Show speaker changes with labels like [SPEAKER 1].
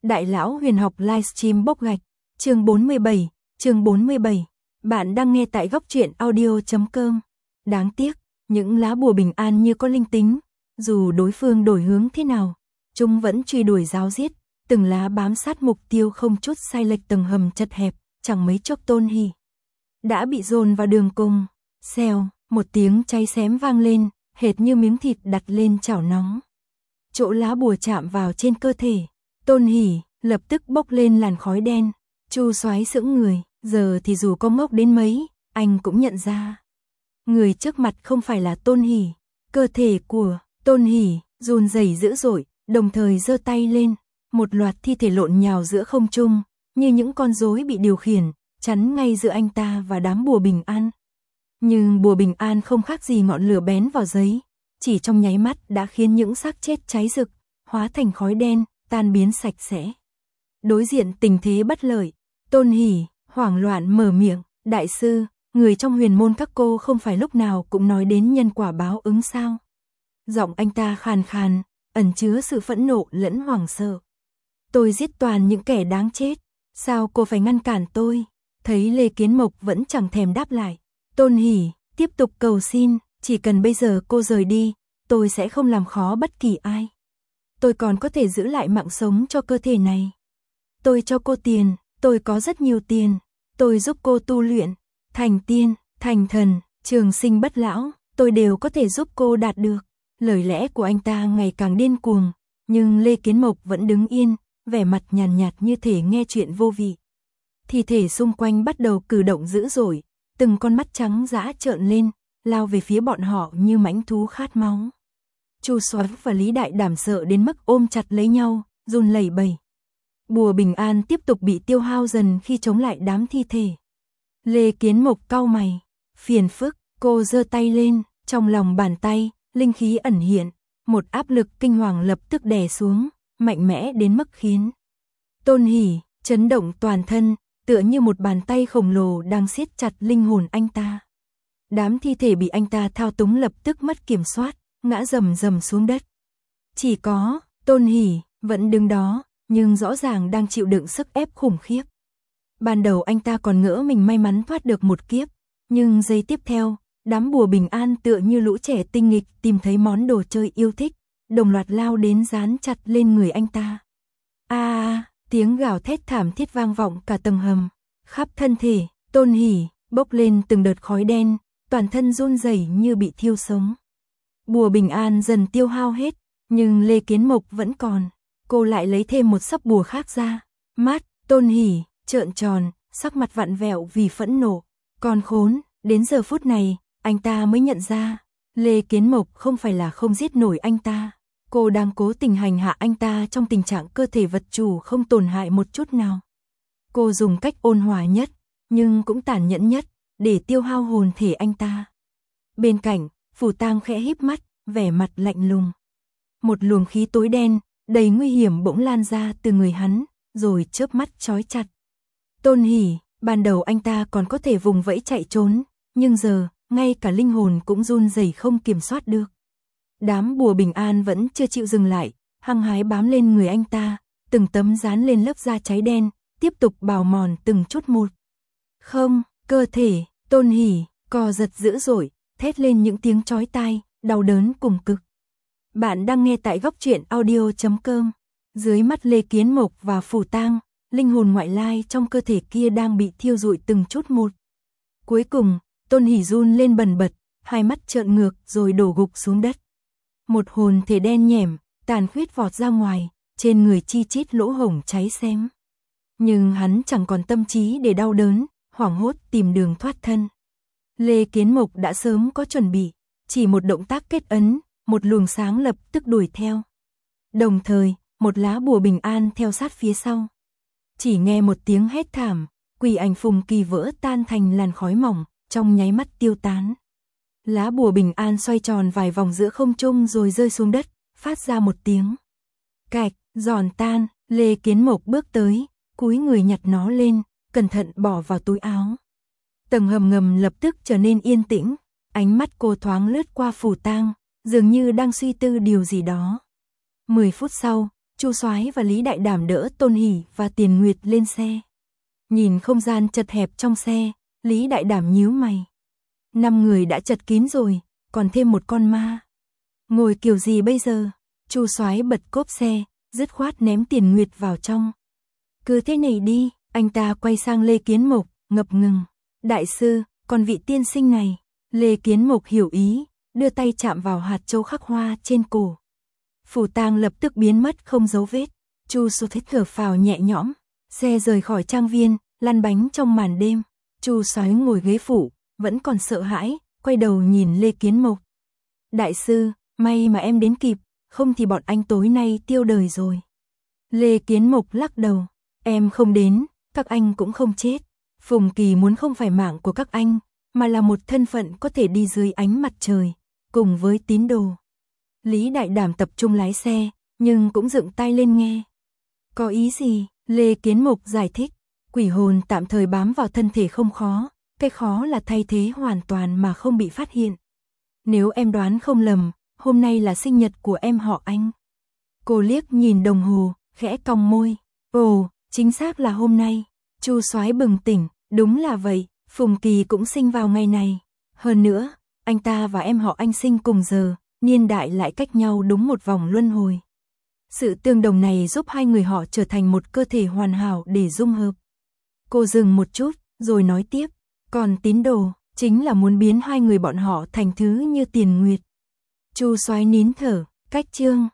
[SPEAKER 1] Đại lão huyền học livestream bốc gạch, chương 47. Bạn đang nghe tại góc truyện audio.com. Đáng tiếc, những lá bùa bình an như có linh tính, dù đối phương đổi hướng thế nào, chúng vẫn truy đuổi ráo riết, từng lá bám sát mục tiêu không chút sai lệch. Tầng hầm chật hẹp, chẳng mấy chốc Tôn Hỷ đã bị dồn vào đường cùng. Xèo, một tiếng cháy xém vang lên, hệt như miếng thịt đặt lên chảo nóng. Chỗ lá bùa chạm vào trên cơ thể Tôn Hỷ lập tức bốc lên làn khói đen. Chu Soái sững người, giờ thì dù có ngốc đến mấy, anh cũng nhận ra người trước mặt không phải là Tôn Hỷ. Cơ thể của Tôn Hỷ run rẩy dữ dội, đồng thời giơ tay lên, một loạt thi thể lộn nhào giữa không trung, như những con rối bị điều khiển, chắn ngay giữa anh ta và đám bùa bình an. Nhưng bùa bình an không khác gì ngọn lửa bén vào giấy, chỉ trong nháy mắt đã khiến những xác chết cháy rực, hóa thành khói đen, tan biến sạch sẽ. Đối diện tình thế bất lợi, Tôn Hỷ hoảng loạn mở miệng, đại sư, người trong huyền môn các cô không phải lúc nào cũng nói đến nhân quả báo ứng sao? Giọng anh ta khàn khàn, ẩn chứa sự phẫn nộ lẫn hoảng sợ. Tôi giết toàn những kẻ đáng chết, sao cô phải ngăn cản tôi? Thấy Lê Kiến Mộc vẫn chẳng thèm đáp lại, Tôn Hỷ tiếp tục cầu xin, chỉ cần bây giờ cô rời đi, tôi sẽ không làm khó bất kỳ ai. Tôi còn có thể giữ lại mạng sống cho cơ thể này. Tôi cho cô tiền, tôi có rất nhiều tiền, tôi giúp cô tu luyện, thành tiên, thành thần, trường sinh bất lão, tôi đều có thể giúp cô đạt được. Lời lẽ của anh ta ngày càng điên cuồng, nhưng Lê Kiến Mộc vẫn đứng yên, vẻ mặt nhàn nhạt như thể nghe chuyện vô vị. Thi thể xung quanh bắt đầu cử động dữ dội, từng con mắt trắng dã trợn lên, lao về phía bọn họ như mãnh thú khát máu. Chu Soái và Lý Đại Đảm sợ đến mức ôm chặt lấy nhau, run lẩy bẩy. Bùa bình an tiếp tục bị tiêu hao dần khi chống lại đám thi thể. Lê Kiến Mộc cau mày, phiền phức, cô giơ tay lên, trong lòng bàn tay, linh khí ẩn hiện, một áp lực kinh hoàng lập tức đè xuống, mạnh mẽ đến mức khiến Tôn Hỷ chấn động toàn thân, tựa như một bàn tay khổng lồ đang siết chặt linh hồn anh ta. Đám thi thể bị anh ta thao túng lập tức mất kiểm soát, ngã rầm rầm xuống đất. Chỉ có Tôn Hỷ vẫn đứng đó, nhưng rõ ràng đang chịu đựng sức ép khủng khiếp. Ban đầu anh ta còn ngỡ mình may mắn thoát được một kiếp, nhưng giây tiếp theo, đám bùa bình an tựa như lũ trẻ tinh nghịch tìm thấy món đồ chơi yêu thích, đồng loạt lao đến dán chặt lên người anh ta. Tiếng gào thét thảm thiết vang vọng cả tầng hầm, khắp thân thể Tôn Hỷ bốc lên từng đợt khói đen, toàn thân run rẩy như bị thiêu sống. Bùa bình an dần tiêu hao hết, nhưng Lê Kiến Mộc vẫn còn. Cô lại lấy thêm một sấp bùa khác ra. Mắt Tôn Hỷ trợn tròn, sắc mặt vặn vẹo vì phẫn nộ. Con khốn, đến giờ phút này, anh ta mới nhận ra, Lê Kiến Mộc không phải là không giết nổi anh ta. Cô đang cố tình hành hạ anh ta trong tình trạng cơ thể vật chủ không tổn hại một chút nào. Cô dùng cách ôn hòa nhất, nhưng cũng tàn nhẫn nhất, để tiêu hao hồn thể anh ta. Bên cạnh, Phù Tang khẽ híp mắt, vẻ mặt lạnh lùng. Một luồng khí tối đen, đầy nguy hiểm bỗng lan ra từ người hắn, rồi chớp mắt chói chặt. Tôn Hỷ, ban đầu anh ta còn có thể vùng vẫy chạy trốn, nhưng giờ, ngay cả linh hồn cũng run rẩy không kiểm soát được. Đám bùa bình an vẫn chưa chịu dừng lại, hăng hái bám lên người anh ta, từng tấm dán lên lớp da cháy đen, tiếp tục bào mòn từng chút một. Không, cơ thể Tôn Hỷ co giật dữ dội, thét lên những tiếng chói tai, đau đớn cùng cực. Bạn đang nghe tại góc truyện audio.com. Dưới mắt Lê Kiến Mộc và Phù Tang, linh hồn ngoại lai trong cơ thể kia đang bị thiêu rụi từng chút một. Cuối cùng, Tôn Hỷ run lên bần bật, hai mắt trợn ngược rồi đổ gục xuống đất. Một hồn thể đen nhẻm, tàn khuyết vọt ra ngoài, trên người chi chít lỗ hổng cháy xém. Nhưng hắn chẳng còn tâm trí để đau đớn, hoảng hốt tìm đường thoát thân. Lê Kiến Mộc đã sớm có chuẩn bị, chỉ một động tác kết ấn, một luồng sáng lập tức đuổi theo. Đồng thời, một lá bùa bình an theo sát phía sau. Chỉ nghe một tiếng hét thảm, quỷ ảnh Phùng Kỳ vỡ tan thành làn khói mỏng, trong nháy mắt tiêu tán. Lá bùa bình an xoay tròn vài vòng giữa không trung rồi rơi xuống đất, phát ra một tiếng cạch, giòn tan. Lê Kiến Mộc bước tới, cúi người nhặt nó lên, cẩn thận bỏ vào túi áo. Tầng hầm ngầm lập tức trở nên yên tĩnh, ánh mắt cô thoáng lướt qua Phù Tang, dường như đang suy tư điều gì đó. 10 phút sau, Chu Soái và Lý Đại Đảm đỡ Tôn Hỷ và Tiền Nguyệt lên xe. Nhìn không gian chật hẹp trong xe, Lý Đại Đảm nhíu mày. 5 người đã chật kín rồi, còn thêm một con ma. Ngồi kiểu gì bây giờ? Chu Soái bật cốp xe, dứt khoát ném Tiền Nguyệt vào trong. Cứ thế này đi, anh ta quay sang Lê Kiến Mộc, ngập ngừng. Đại sư, còn vị tiên sinh này. Lê Kiến Mộc hiểu ý, đưa tay chạm vào hạt châu khắc hoa trên cổ. Phù tang lập tức biến mất không dấu vết. Chu Số Thích thở phào nhẹ nhõm. Xe rời khỏi trang viên, lăn bánh trong màn đêm. Chu Soái ngồi ghế phụ, vẫn còn sợ hãi, quay đầu nhìn Lê Kiến Mộc. Đại sư, may mà em đến kịp, không thì bọn anh tối nay tiêu đời rồi. Lê Kiến Mộc lắc đầu. Em không đến, các anh cũng không chết. Phùng Kỳ muốn không phải mạng của các anh, mà là một thân phận có thể đi dưới ánh mặt trời, cùng với tín đồ. Lý Đại Đảm tập trung lái xe, nhưng cũng dựng tai lên nghe. Có ý gì? Lê Kiến Mộc giải thích. Quỷ hồn tạm thời bám vào thân thể không khó, cái khó là thay thế hoàn toàn mà không bị phát hiện. Nếu em đoán không lầm, hôm nay là sinh nhật của em họ Anh. Cô liếc nhìn đồng hồ, khẽ cong môi. Ồ, chính xác là hôm nay. Chu Soái bừng tỉnh, đúng là vậy, Phùng Kỳ cũng sinh vào ngày này. Hơn nữa, anh ta và em họ Anh sinh cùng giờ, niên đại lại cách nhau đúng một vòng luân hồi. Sự tương đồng này giúp hai người họ trở thành một cơ thể hoàn hảo để dung hợp. Cô dừng một chút, rồi nói tiếp, còn tín đồ, chính là muốn biến hai người bọn họ thành thứ như Tiền Nguyệt. Chu Soái nín thở, cách chương.